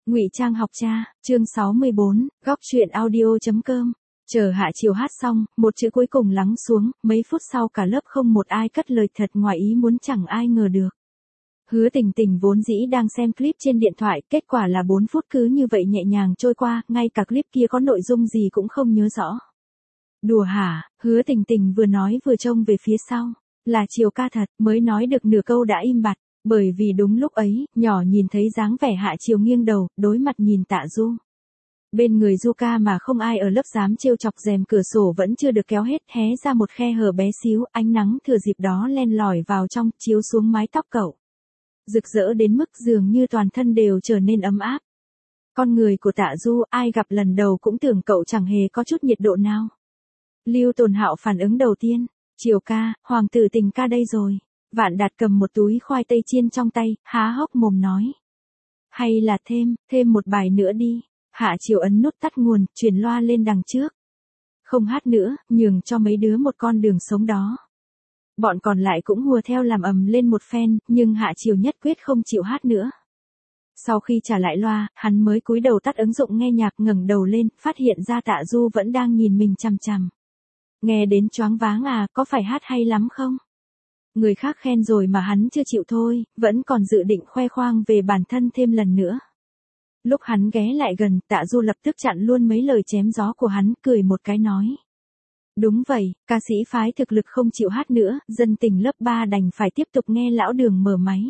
Ngụy Trang học cha, chương 64, góc truyện audio.com. Chờ Hạ Chiều hát xong, một chữ cuối cùng lắng xuống, mấy phút sau cả lớp không một ai cất lời thật ngoài ý muốn, chẳng ai ngờ được. Hứa Tình Tình vốn dĩ đang xem clip trên điện thoại, kết quả là 4 phút cứ như vậy nhẹ nhàng trôi qua, ngay cả clip kia có nội dung gì cũng không nhớ rõ. Đùa hả? Hứa Tình Tình vừa nói vừa trông về phía sau, là Chiều ca thật, mới nói được nửa câu đã im bặt. Bởi vì đúng lúc ấy, nhỏ nhìn thấy dáng vẻ Hạ Chiều nghiêng đầu, đối mặt nhìn Tạ Du. Bên người Du ca mà không ai ở lớp dám trêu chọc, rèm cửa sổ vẫn chưa được kéo hết, hé ra một khe hở bé xíu, ánh nắng thừa dịp đó len lỏi vào trong, chiếu xuống mái tóc cậu. Rực rỡ đến mức dường như toàn thân đều trở nên ấm áp. Con người của Tạ Du, ai gặp lần đầu cũng tưởng cậu chẳng hề có chút nhiệt độ nào. Lưu Tồn Hạo phản ứng đầu tiên, Chiều ca, hoàng tử Tình ca đây rồi. Vạn Đạt cầm một túi khoai tây chiên trong tay, há hốc mồm nói. Hay là thêm một bài nữa đi. Hạ Chiều ấn nút tắt nguồn, truyền loa lên đằng trước. Không hát nữa, nhường cho mấy đứa một con đường sống đó. Bọn còn lại cũng hùa theo làm ầm lên một phen, nhưng Hạ Chiều nhất quyết không chịu hát nữa. Sau khi trả lại loa, hắn mới cúi đầu tắt ứng dụng nghe nhạc, ngẩng đầu lên, phát hiện ra Tạ Du vẫn đang nhìn mình chằm chằm. Nghe đến choáng váng à, có phải hát hay lắm không? Người khác khen rồi mà hắn chưa chịu thôi, vẫn còn dự định khoe khoang về bản thân thêm lần nữa. Lúc hắn ghé lại gần, Tạ Du lập tức chặn luôn mấy lời chém gió của hắn, cười một cái nói. Đúng vậy, ca sĩ phái thực lực không chịu hát nữa, dân tình lớp 3 đành phải tiếp tục nghe Lão Đường mở máy.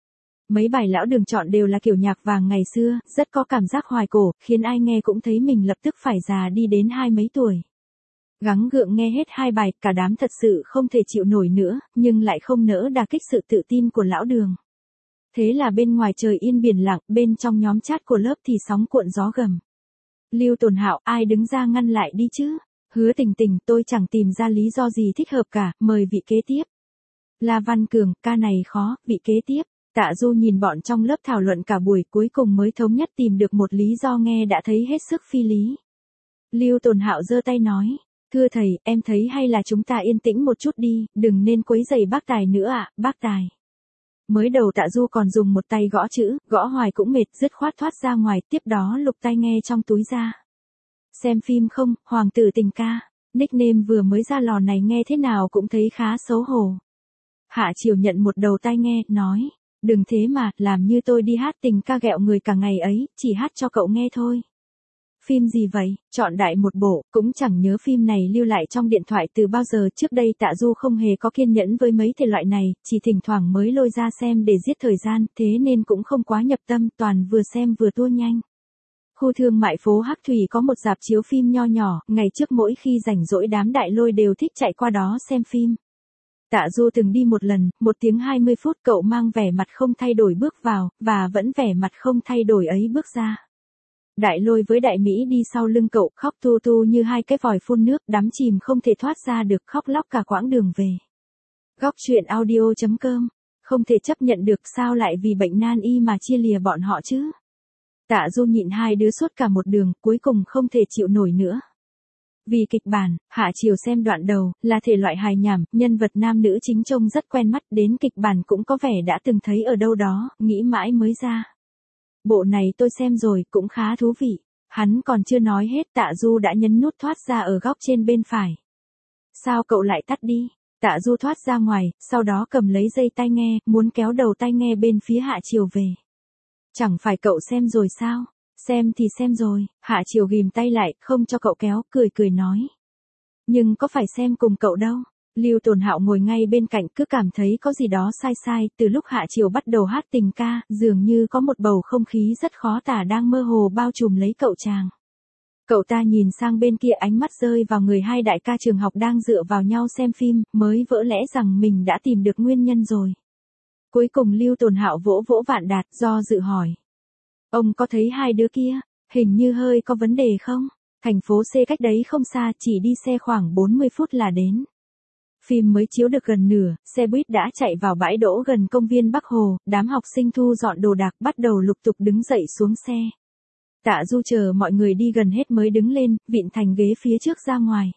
Mấy bài Lão Đường chọn đều là kiểu nhạc vàng ngày xưa, rất có cảm giác hoài cổ, khiến ai nghe cũng thấy mình lập tức phải già đi đến 20 mấy tuổi. Gắng gượng nghe hết 2 bài, cả đám thật sự không thể chịu nổi nữa, nhưng lại không nỡ đả kích sự tự tin của Lão Đường. Thế là bên ngoài trời yên biển lặng, bên trong nhóm chat của lớp thì sóng cuộn gió gầm. Lưu Tồn Hạo, ai đứng ra ngăn lại đi chứ? Hứa Tình Tình, tôi chẳng tìm ra lý do gì thích hợp cả, mời vị kế tiếp. La Văn Cường, ca này khó, vị kế tiếp. Tạ Du nhìn bọn trong lớp thảo luận cả buổi, cuối cùng mới thống nhất tìm được một lý do nghe đã thấy hết sức phi lý. Lưu Tồn Hạo giơ tay nói. Thưa thầy, em thấy hay là chúng ta yên tĩnh một chút đi, đừng nên quấy rầy bác Tài nữa ạ, bác Tài. Mới đầu Tạ Du còn dùng một tay gõ chữ, gõ hoài cũng mệt, dứt khoát thoát ra ngoài, tiếp đó lục tai nghe trong túi ra. Xem phim không, hoàng tử Tình ca, nickname vừa mới ra lò này nghe thế nào cũng thấy khá xấu hổ. Hạ Chiều nhận một đầu tai nghe, nói, đừng thế mà, làm như tôi đi hát tình ca ghẹo người cả ngày ấy, chỉ hát cho cậu nghe thôi. Phim gì vậy? Chọn đại một bộ, cũng chẳng nhớ phim này lưu lại trong điện thoại từ bao giờ, trước đây Tạ Du không hề có kiên nhẫn với mấy thể loại này, chỉ thỉnh thoảng mới lôi ra xem để giết thời gian, thế nên cũng không quá nhập tâm, toàn vừa xem vừa tua nhanh. Khu thương mại phố Hắc Thủy có một rạp chiếu phim nho nhỏ, ngày trước mỗi khi rảnh rỗi đám đại lôi đều thích chạy qua đó xem phim. Tạ Du từng đi một lần, 1 tiếng 20 phút, cậu mang vẻ mặt không thay đổi bước vào, và vẫn vẻ mặt không thay đổi ấy bước ra. Đại Lôi với Đại Mỹ đi sau lưng cậu, khóc tu tu như 2 cái vòi phun nước, đắm chìm không thể thoát ra được, khóc lóc cả quãng đường về. Góc truyện audio.com. Không thể chấp nhận được, sao lại vì bệnh nan y mà chia lìa bọn họ chứ? Tạ Du nhịn 2 đứa suốt cả một đường, cuối cùng không thể chịu nổi nữa. Vì kịch bản, Hạ Chiều xem đoạn đầu, là thể loại hài nhảm, nhân vật nam nữ chính trông rất quen mắt, đến kịch bản cũng có vẻ đã từng thấy ở đâu đó, nghĩ mãi mới ra. Bộ này tôi xem rồi, cũng khá thú vị. Hắn còn chưa nói hết, Tạ Du đã nhấn nút thoát ra ở góc trên bên phải. Sao cậu lại tắt đi? Tạ Du thoát ra ngoài, sau đó cầm lấy dây tai nghe, muốn kéo đầu tai nghe bên phía Hạ Chiều về. Chẳng phải cậu xem rồi sao? Xem thì xem rồi. Hạ Chiều ghìm tay lại, không cho cậu kéo, cười nói. Nhưng có phải xem cùng cậu đâu. Lưu Tồn Hạo ngồi ngay bên cạnh, cứ cảm thấy có gì đó sai, từ lúc Hạ Chiều bắt đầu hát tình ca, dường như có một bầu không khí rất khó tả đang mơ hồ bao trùm lấy cậu chàng. Cậu ta nhìn sang bên kia, ánh mắt rơi vào người 2 đại ca trường học đang dựa vào nhau xem phim, mới vỡ lẽ rằng mình đã tìm được nguyên nhân rồi. Cuối cùng Lưu Tồn Hạo vỗ vỗ Vạn Đạt, do dự hỏi. Ông có thấy 2 đứa kia, hình như hơi có vấn đề không? Thành phố C cách đấy không xa, chỉ đi xe khoảng 40 phút là đến. Phim mới chiếu được gần nửa, xe buýt đã chạy vào bãi đỗ gần công viên Bắc Hồ, đám học sinh thu dọn đồ đạc bắt đầu lục tục đứng dậy xuống xe. Tạ Du chờ mọi người đi gần hết mới đứng lên, vịn thành ghế phía trước ra ngoài.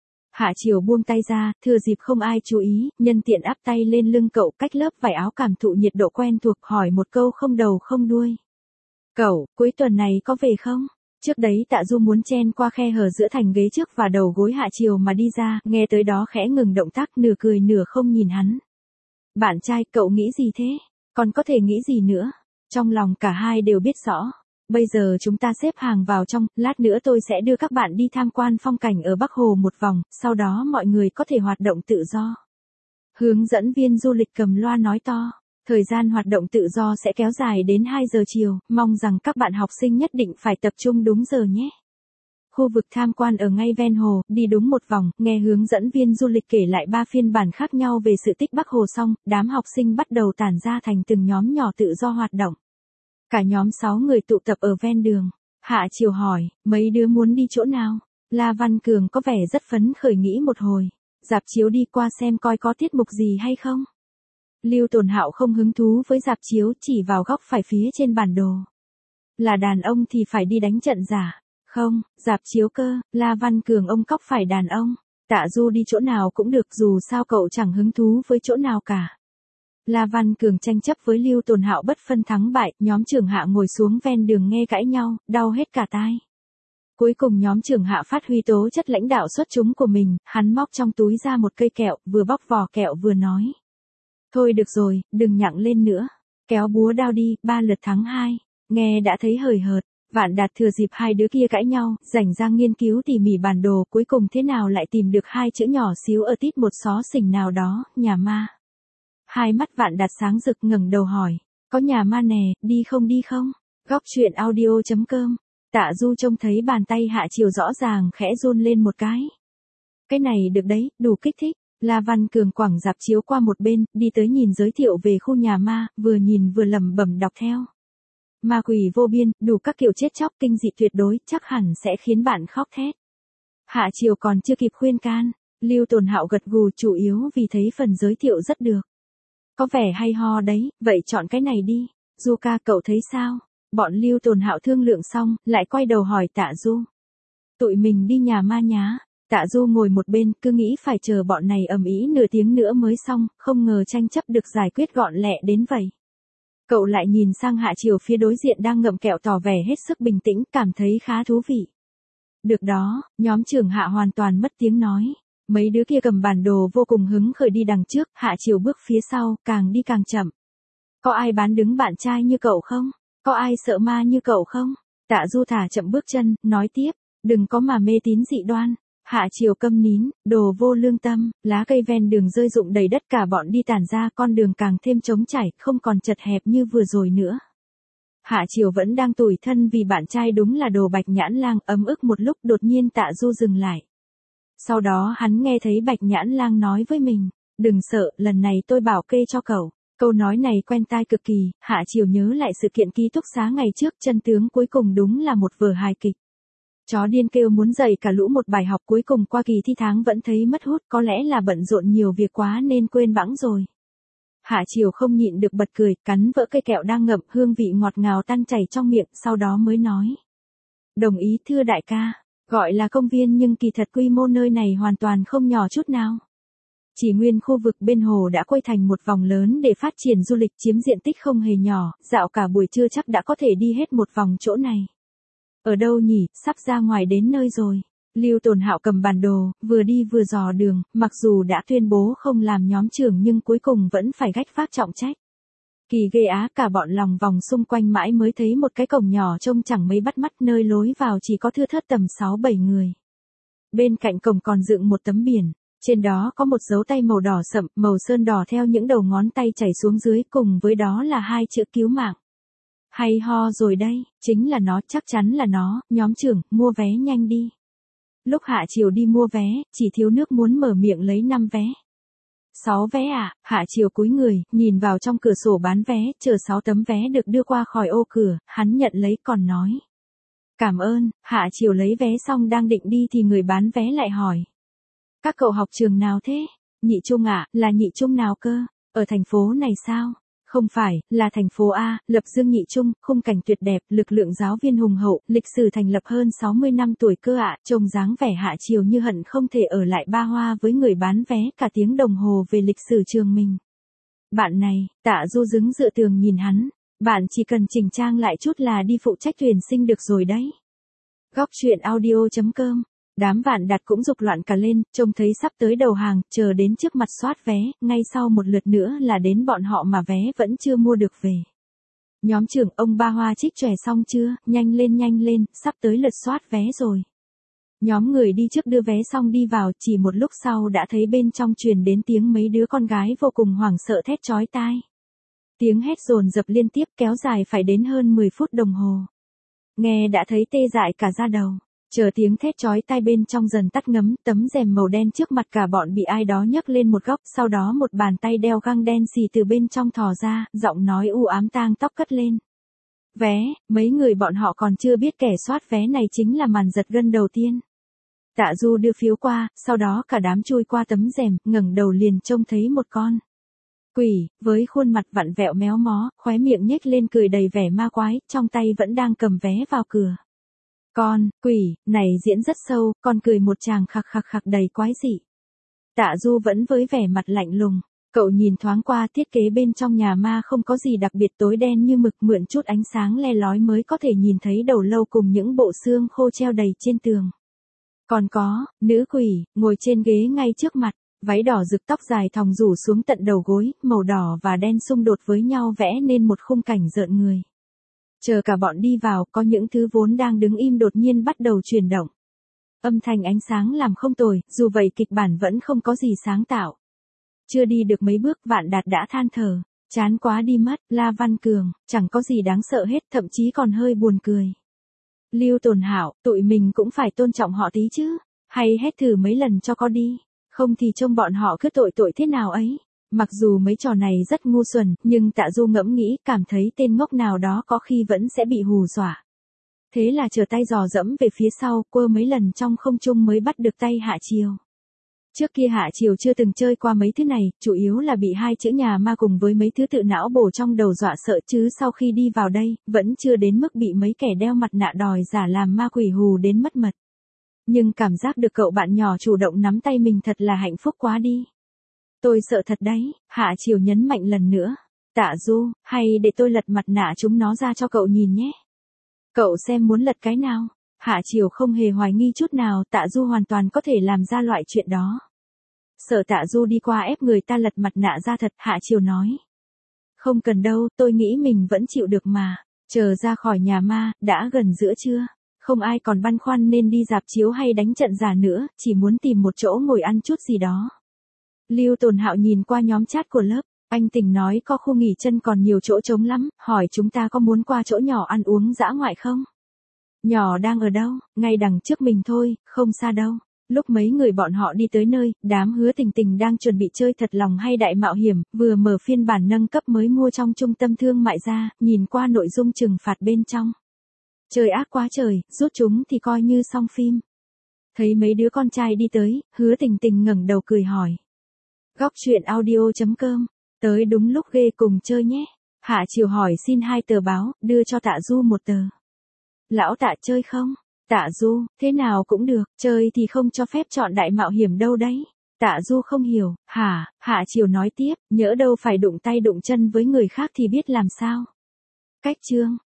Hạ Chiều buông tay ra, thừa dịp không ai chú ý, nhân tiện áp tay lên lưng cậu, cách lớp vải áo cảm thụ nhiệt độ quen thuộc, hỏi một câu không đầu không đuôi. Cậu, cuối tuần này có về không? Trước đấy Tạ Du muốn chen qua khe hở giữa thành ghế trước và đầu gối Hạ Triều mà đi ra, nghe tới đó khẽ ngừng động tác, nửa cười nửa không nhìn hắn. Bạn trai, cậu nghĩ gì thế? Còn có thể nghĩ gì nữa? Trong lòng cả hai đều biết rõ. Bây giờ chúng ta xếp hàng vào trong, lát nữa tôi sẽ đưa các bạn đi tham quan phong cảnh ở Bắc Hồ một vòng, sau đó mọi người có thể hoạt động tự do. Hướng dẫn viên du lịch cầm loa nói to. Thời gian hoạt động tự do sẽ kéo dài đến 2 giờ chiều, mong rằng các bạn học sinh nhất định phải tập trung đúng giờ nhé. Khu vực tham quan ở ngay ven hồ, đi đúng một vòng, nghe hướng dẫn viên du lịch kể lại 3 phiên bản khác nhau về sự tích Bắc Hồ xong, đám học sinh bắt đầu tản ra thành từng nhóm nhỏ tự do hoạt động. Cả nhóm 6 người tụ tập ở ven đường. Hạ Triều hỏi, mấy đứa muốn đi chỗ nào? La Văn Cường có vẻ rất phấn khởi nghĩ một hồi. Rạp chiếu đi qua xem coi có tiết mục gì hay không. Lưu Tồn Hạo không hứng thú với rạp chiếu, chỉ vào góc phải phía trên bản đồ. Là đàn ông thì phải đi đánh trận giả. Không, rạp chiếu cơ, La Văn Cường ông cóc phải đàn ông. Tạ Du đi chỗ nào cũng được, dù sao cậu chẳng hứng thú với chỗ nào cả. La Văn Cường tranh chấp với Lưu Tồn Hạo bất phân thắng bại, nhóm trưởng Hạ ngồi xuống ven đường nghe cãi nhau, đau hết cả tai. Cuối cùng nhóm trưởng Hạ phát huy tố chất lãnh đạo xuất chúng của mình, hắn móc trong túi ra một cây kẹo, vừa bóc vỏ kẹo vừa nói. Thôi được rồi, đừng nhặng lên nữa. Kéo búa đao đi, 3 lượt thắng 2. Nghe đã thấy hời hợt. Vạn Đạt thừa dịp hai đứa kia cãi nhau, rảnh ra nghiên cứu tỉ mỉ bản đồ, cuối cùng thế nào lại tìm được 2 chữ nhỏ xíu ở tít một xó xỉnh nào đó, nhà ma. Hai mắt Vạn Đạt sáng rực ngẩng đầu hỏi, có nhà ma nè, đi không đi không? Góc truyện audio.com. Tạ Du trông thấy bàn tay Hạ Triều rõ ràng khẽ run lên một cái. Cái này được đấy, đủ kích thích. La Văn Cường quẳng rạp chiếu qua một bên, đi tới nhìn giới thiệu về khu nhà ma, vừa nhìn vừa lẩm bẩm đọc theo. Ma quỷ vô biên, đủ các kiểu chết chóc kinh dị tuyệt đối, chắc hẳn sẽ khiến bạn khóc thét. Hạ Triều còn chưa kịp khuyên can, Lưu Tồn Hạo gật gù, chủ yếu vì thấy phần giới thiệu rất được. Có vẻ hay ho đấy, vậy chọn cái này đi. Du ca cậu thấy sao? Bọn Lưu Tồn Hạo thương lượng xong, lại quay đầu hỏi Tạ Du. Tụi mình đi nhà ma nhá. Tạ Du ngồi một bên, cứ nghĩ phải chờ bọn này ầm ĩ nửa tiếng nữa mới xong, không ngờ tranh chấp được giải quyết gọn lẹ đến vậy. Cậu lại nhìn sang Hạ Triều phía đối diện đang ngậm kẹo tỏ vẻ hết sức bình tĩnh, cảm thấy khá thú vị. Được đó, nhóm trưởng Hạ hoàn toàn mất tiếng nói. Mấy đứa kia cầm bản đồ vô cùng hứng khởi đi đằng trước, Hạ Triều bước phía sau, càng đi càng chậm. Có ai bán đứng bạn trai như cậu không? Có ai sợ ma như cậu không? Tạ Du thả chậm bước chân, nói tiếp, đừng có mà mê tín dị đoan. Hạ Triều câm nín, đồ vô lương tâm, lá cây ven đường rơi rụng đầy đất, cả bọn đi tản ra, con đường càng thêm trống trải, không còn chật hẹp như vừa rồi nữa. Hạ Triều vẫn đang tủi thân vì bạn trai đúng là đồ Bạch Nhãn Lang, ấm ức một lúc đột nhiên Tạ Du dừng lại. Sau đó hắn nghe thấy Bạch Nhãn Lang nói với mình, đừng sợ, lần này tôi bảo kê cho cậu. Câu nói này quen tai cực kỳ, Hạ Triều nhớ lại sự kiện ký túc xá ngày trước, chân tướng cuối cùng đúng là một vở hài kịch. Chó điên kêu muốn dạy cả lũ một bài học, cuối cùng qua kỳ thi tháng vẫn thấy mất hút, có lẽ là bận rộn nhiều việc quá nên quên bẵng rồi. Hạ Triều không nhịn được bật cười, cắn vỡ cây kẹo đang ngậm, hương vị ngọt ngào tan chảy trong miệng, sau đó mới nói. Đồng ý thưa đại ca, gọi là công viên nhưng kỳ thật quy mô nơi này hoàn toàn không nhỏ chút nào. Chỉ nguyên khu vực bên hồ đã quay thành một vòng lớn để phát triển du lịch, chiếm diện tích không hề nhỏ, dạo cả buổi trưa chắc đã có thể đi hết một vòng chỗ này. Ở đâu nhỉ, sắp ra ngoài đến nơi rồi. Lưu Tồn Hạo cầm bản đồ, vừa đi vừa dò đường, mặc dù đã tuyên bố không làm nhóm trưởng nhưng cuối cùng vẫn phải gánh vác trọng trách. Kỳ ghê á, cả bọn lòng vòng xung quanh mãi mới thấy một cái cổng nhỏ trông chẳng mấy bắt mắt, nơi lối vào chỉ có thưa thớt tầm 6-7 người. Bên cạnh cổng còn dựng một tấm biển, trên đó có một dấu tay màu đỏ sậm, màu sơn đỏ theo những đầu ngón tay chảy xuống dưới, cùng với đó là 2 chữ cứu mạng. Hay ho rồi đây, chính là nó, chắc chắn là nó, nhóm trưởng, mua vé nhanh đi. Lúc Hạ Triều đi mua vé, chỉ thiếu nước muốn mở miệng lấy 5 vé. 6 vé à? Hạ Triều cúi người, nhìn vào trong cửa sổ bán vé, chờ 6 tấm vé được đưa qua khỏi ô cửa, hắn nhận lấy còn nói. Cảm ơn. Hạ Triều lấy vé xong đang định đi thì người bán vé lại hỏi. Các cậu học trường nào thế? Nhị Trung à, là Nhị Trung nào cơ? Ở thành phố này sao? Không phải, là thành phố A, Lập Dương Nhị Trung, khung cảnh tuyệt đẹp, lực lượng giáo viên hùng hậu, lịch sử thành lập hơn 60 năm tuổi cơ ạ, trông dáng vẻ Hạ Triều như hận không thể ở lại Ba Hoa với người bán vé cả tiếng đồng hồ về lịch sử trường mình. Bạn này, Tạ Du đứng dựa tường nhìn hắn, Bạn chỉ cần chỉnh trang lại chút là đi phụ trách tuyển sinh được rồi đấy. Góc chuyện audio.com. Đám vạn đặt cũng dục loạn cả lên, trông thấy sắp tới đầu hàng, chờ đến trước mặt soát vé, ngay sau một lượt nữa là đến bọn họ mà vé vẫn chưa mua được về. Nhóm trưởng ông Ba Hoa trích chòe xong chưa, nhanh lên, sắp tới lượt soát vé rồi. Nhóm người đi trước đưa vé xong đi vào, chỉ một lúc sau đã thấy bên trong truyền đến tiếng mấy đứa con gái vô cùng hoảng sợ thét chói tai. Tiếng hét dồn dập liên tiếp kéo dài phải đến hơn 10 phút đồng hồ. Nghe đã thấy tê dại cả da đầu. Chờ tiếng thét chói tai bên trong dần tắt ngấm, tấm rèm màu đen trước mặt cả bọn bị ai đó nhấc lên một góc, sau đó một bàn tay đeo găng đen xì từ bên trong thò ra, giọng nói u ám tang tóc cất lên. Vé, mấy người bọn họ còn chưa biết kẻ soát vé này chính là màn giật gân đầu tiên. Tạ Du đưa phiếu qua, sau đó cả đám chui qua tấm rèm, ngẩng đầu liền trông thấy một con quỷ, với khuôn mặt vặn vẹo méo mó, khóe miệng nhếch lên cười đầy vẻ ma quái, trong tay vẫn đang cầm vé vào cửa. Con, quỷ, này diễn rất sâu, con cười một tràng khặc đầy quái dị. Tạ Du vẫn với vẻ mặt lạnh lùng, cậu nhìn thoáng qua thiết kế bên trong nhà ma không có gì đặc biệt, tối đen như mực, mượn chút ánh sáng le lói mới có thể nhìn thấy đầu lâu cùng những bộ xương khô treo đầy trên tường. Còn có, nữ quỷ, ngồi trên ghế ngay trước mặt, váy đỏ rực tóc dài thòng rủ xuống tận đầu gối, màu đỏ và đen xung đột với nhau vẽ nên một khung cảnh rợn người. Chờ cả bọn đi vào, có những thứ vốn đang đứng im đột nhiên bắt đầu chuyển động. Âm thanh ánh sáng làm không tồi, dù vậy kịch bản vẫn không có gì sáng tạo. Chưa đi được mấy bước Vạn Đạt đã than thở, chán quá đi mất, La Văn Cường, chẳng có gì đáng sợ hết, thậm chí còn hơi buồn cười. Lưu Tồn Hạo, tụi mình cũng phải tôn trọng họ tí chứ, hay hét thử mấy lần cho có đi, không thì trông bọn họ cứ tội thế nào ấy. Mặc dù mấy trò này rất ngu xuẩn, nhưng Tạ Du ngẫm nghĩ, cảm thấy tên ngốc nào đó có khi vẫn sẽ bị hù dọa. Thế là trở tay dò dẫm về phía sau, quơ mấy lần trong không trung mới bắt được tay Hạ Triều. Trước kia Hạ Triều chưa từng chơi qua mấy thứ này, chủ yếu là bị hai chữ nhà ma cùng với mấy thứ tự não bổ trong đầu dọa sợ, chứ sau khi đi vào đây, vẫn chưa đến mức bị mấy kẻ đeo mặt nạ đòi giả làm ma quỷ hù đến mất mật. Nhưng cảm giác được cậu bạn nhỏ chủ động nắm tay mình thật là hạnh phúc quá đi. Tôi sợ thật đấy, Hạ Triều nhấn mạnh lần nữa. Tạ Du, hay để tôi lật mặt nạ chúng nó ra cho cậu nhìn nhé. Cậu xem muốn lật cái nào? Hạ Triều không hề hoài nghi chút nào, Tạ Du hoàn toàn có thể làm ra loại chuyện đó. Sợ Tạ Du đi qua ép người ta lật mặt nạ ra thật, Hạ Triều nói. Không cần đâu, tôi nghĩ mình vẫn chịu được mà. Chờ ra khỏi nhà ma, đã gần giữa trưa. Không ai còn băn khoăn nên đi rạp chiếu hay đánh trận giả nữa, chỉ muốn tìm một chỗ ngồi ăn chút gì đó. Lưu Tồn Hạo nhìn qua nhóm chat của lớp, anh Tình nói có khu nghỉ chân còn nhiều chỗ trống lắm, hỏi chúng ta có muốn qua chỗ nhỏ ăn uống dã ngoại không? Nhỏ đang ở đâu? Ngay đằng trước mình thôi, không xa đâu. Lúc mấy người bọn họ đi tới nơi, đám Hứa Tình Tình đang chuẩn bị chơi thật lòng hay đại mạo hiểm, vừa mở phiên bản nâng cấp mới mua trong trung tâm thương mại ra, nhìn qua nội dung trừng phạt bên trong. Trời ác quá trời, rút chúng thì coi như xong phim. Thấy mấy đứa con trai đi tới, Hứa Tình Tình ngẩng đầu cười hỏi. Góc chuyện audio.com, tới đúng lúc ghê cùng chơi nhé. Hạ Triều hỏi xin 2 tờ báo, đưa cho Tạ Du 1 tờ. Lão Tạ chơi không? Tạ Du, thế nào cũng được, chơi thì không cho phép chọn đại mạo hiểm đâu đấy. Tạ Du không hiểu, hả? Hạ Triều nói tiếp, nhỡ đâu phải đụng tay đụng chân với người khác thì biết làm sao. Cách chương.